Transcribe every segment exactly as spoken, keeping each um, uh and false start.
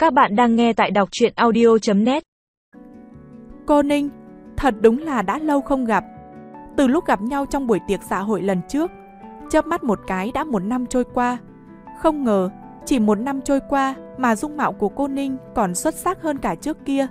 Các bạn đang nghe tại đọc truyện audio chấm net. Cô Ninh, thật đúng là đã lâu không gặp. Từ lúc gặp nhau trong buổi tiệc xã hội lần trước, chớp mắt một cái đã một năm trôi qua. Không ngờ, chỉ một năm trôi qua mà dung mạo của cô Ninh còn xuất sắc hơn cả trước kia.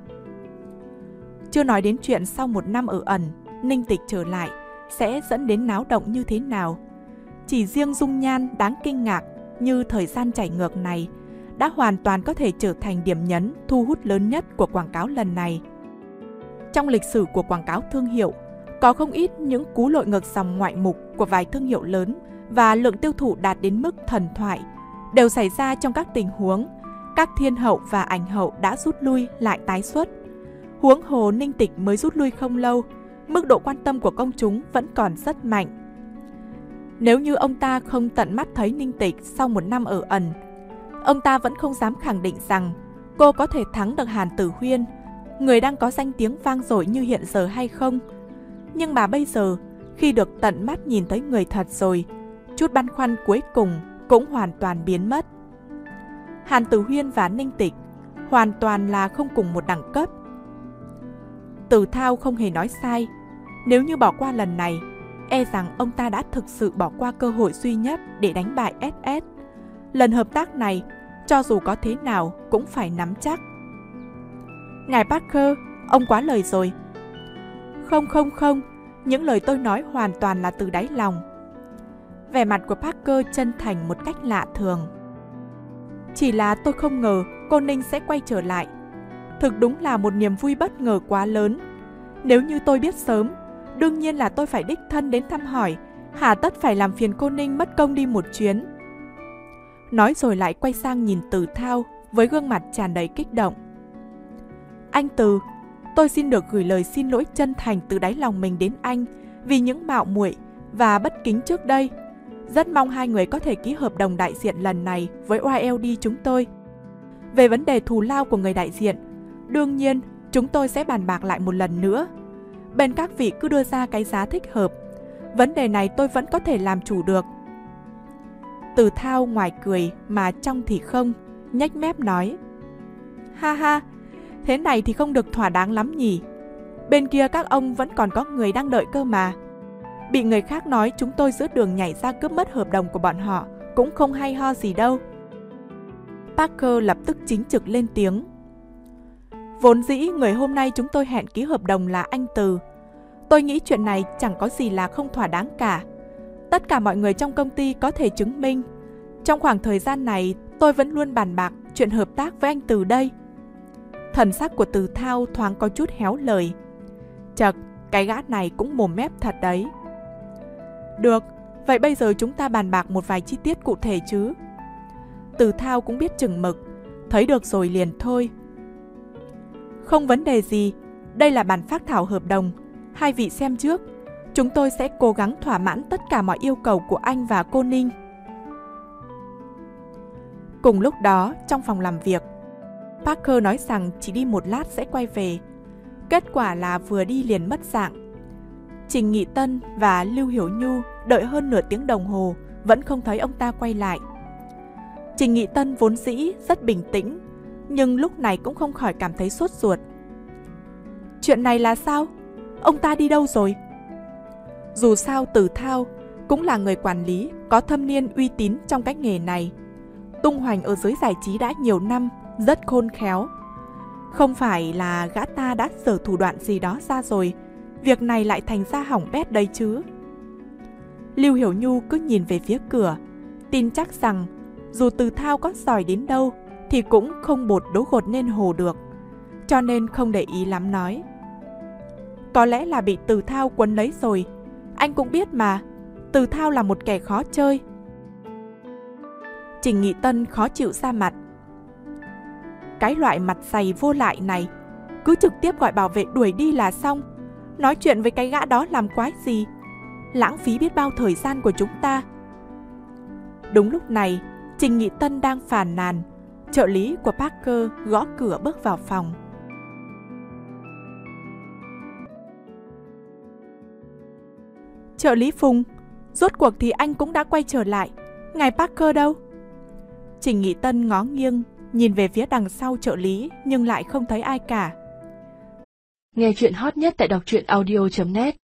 Chưa nói đến chuyện sau một năm ở ẩn, Ninh Tịch trở lại sẽ dẫn đến náo động như thế nào. Chỉ riêng dung nhan đáng kinh ngạc như thời gian chảy ngược này đã hoàn toàn có thể trở thành điểm nhấn thu hút lớn nhất của quảng cáo lần này. Trong lịch sử của quảng cáo thương hiệu, có không ít những cú lội ngược dòng ngoại mục của vài thương hiệu lớn và lượng tiêu thụ đạt đến mức thần thoại, đều xảy ra trong các tình huống các thiên hậu và ảnh hậu đã rút lui lại tái xuất. Huống hồ Ninh Tịch mới rút lui không lâu, mức độ quan tâm của công chúng vẫn còn rất mạnh. Nếu như ông ta không tận mắt thấy Ninh Tịch sau một năm ở ẩn, ông ta vẫn không dám khẳng định rằng cô có thể thắng được Hàn Tử Huyên, người đang có danh tiếng vang dội như hiện giờ hay không. Nhưng mà bây giờ, khi được tận mắt nhìn thấy người thật rồi, chút băn khoăn cuối cùng cũng hoàn toàn biến mất. Hàn Tử Huyên và Ninh Tịch hoàn toàn là không cùng một đẳng cấp. Tử Thao không hề nói sai, nếu như bỏ qua lần này, e rằng ông ta đã thực sự bỏ qua cơ hội duy nhất để đánh bại ét ét. Lần hợp tác này, cho dù có thế nào cũng phải nắm chắc. Ngài Parker, ông quá lời rồi. Không không không, những lời tôi nói hoàn toàn là từ đáy lòng. Vẻ mặt của Parker chân thành một cách lạ thường. Chỉ là tôi không ngờ cô Ninh sẽ quay trở lại. Thực đúng là một niềm vui bất ngờ quá lớn. Nếu như tôi biết sớm, đương nhiên là tôi phải đích thân đến thăm hỏi, hà tất phải làm phiền cô Ninh mất công đi một chuyến. Nói rồi lại quay sang nhìn Tử Thao với gương mặt tràn đầy kích động. Anh Từ, tôi xin được gửi lời xin lỗi chân thành từ đáy lòng mình đến anh vì những mạo muội và bất kính trước đây. Rất mong hai người có thể ký hợp đồng đại diện lần này với o lờ đê chúng tôi. Về vấn đề thù lao của người đại diện, đương nhiên chúng tôi sẽ bàn bạc lại một lần nữa. Bên các vị cứ đưa ra cái giá thích hợp. Vấn đề này tôi vẫn có thể làm chủ được. Tử Thao ngoài cười mà trong thì không, nhếch mép nói. Ha ha, thế này thì không được thỏa đáng lắm nhỉ. Bên kia các ông vẫn còn có người đang đợi cơ mà. Bị người khác nói chúng tôi giữa đường nhảy ra cướp mất hợp đồng của bọn họ cũng không hay ho gì đâu. Parker lập tức chính trực lên tiếng. Vốn dĩ người hôm nay chúng tôi hẹn ký hợp đồng là anh Từ. Tôi nghĩ chuyện này chẳng có gì là không thỏa đáng cả. Tất cả mọi người trong công ty có thể chứng minh. Trong khoảng thời gian này, tôi vẫn luôn bàn bạc chuyện hợp tác với anh Từ đây. Thần sắc của Từ Thao thoáng có chút héo lời. Chật, cái gã này cũng mồm mép thật đấy. Được, vậy bây giờ chúng ta bàn bạc một vài chi tiết cụ thể chứ. Từ Thao cũng biết chừng mực, thấy được rồi liền thôi. Không vấn đề gì, đây là bản phác thảo hợp đồng. Hai vị xem trước. Chúng tôi sẽ cố gắng thỏa mãn tất cả mọi yêu cầu của anh và cô Ninh. Cùng lúc đó, trong phòng làm việc, Parker nói rằng chỉ đi một lát sẽ quay về. Kết quả là vừa đi liền mất dạng. Trình Nghị Tân và Lưu Hiểu Nhu đợi hơn nửa tiếng đồng hồ vẫn không thấy ông ta quay lại. Trình Nghị Tân vốn dĩ rất bình tĩnh, nhưng lúc này cũng không khỏi cảm thấy sốt ruột. Chuyện này là sao? Ông ta đi đâu rồi? Dù sao Tử Thao cũng là người quản lý có thâm niên uy tín trong cái nghề này. Tung hoành ở giới giải trí đã nhiều năm, rất khôn khéo. Không phải là gã ta đã giở thủ đoạn gì đó ra rồi, việc này lại thành ra hỏng bét đấy chứ. Lưu Hiểu Nhu cứ nhìn về phía cửa, tin chắc rằng dù Từ Thao có giỏi đến đâu thì cũng không bột đố gột nên hồ được, cho nên không để ý lắm nói. Có lẽ là bị Từ Thao quấn lấy rồi. Anh cũng biết mà, Từ Thao là một kẻ khó chơi. Trình Nghị Tân khó chịu ra mặt. Cái loại mặt dày vô lại này, cứ trực tiếp gọi bảo vệ đuổi đi là xong. Nói chuyện với cái gã đó làm quái gì? Lãng phí biết bao thời gian của chúng ta. Đúng lúc này, Trình Nghị Tân đang phàn nàn. Trợ lý của Parker gõ cửa bước vào phòng. Trợ lý Phùng, rốt cuộc thì anh cũng đã quay trở lại. Ngài Parker đâu? Trình Nghị Tân ngó nghiêng, nhìn về phía đằng sau trợ lý nhưng lại không thấy ai cả. Nghe chuyện hot nhất tại đọc truyện audio chấm net.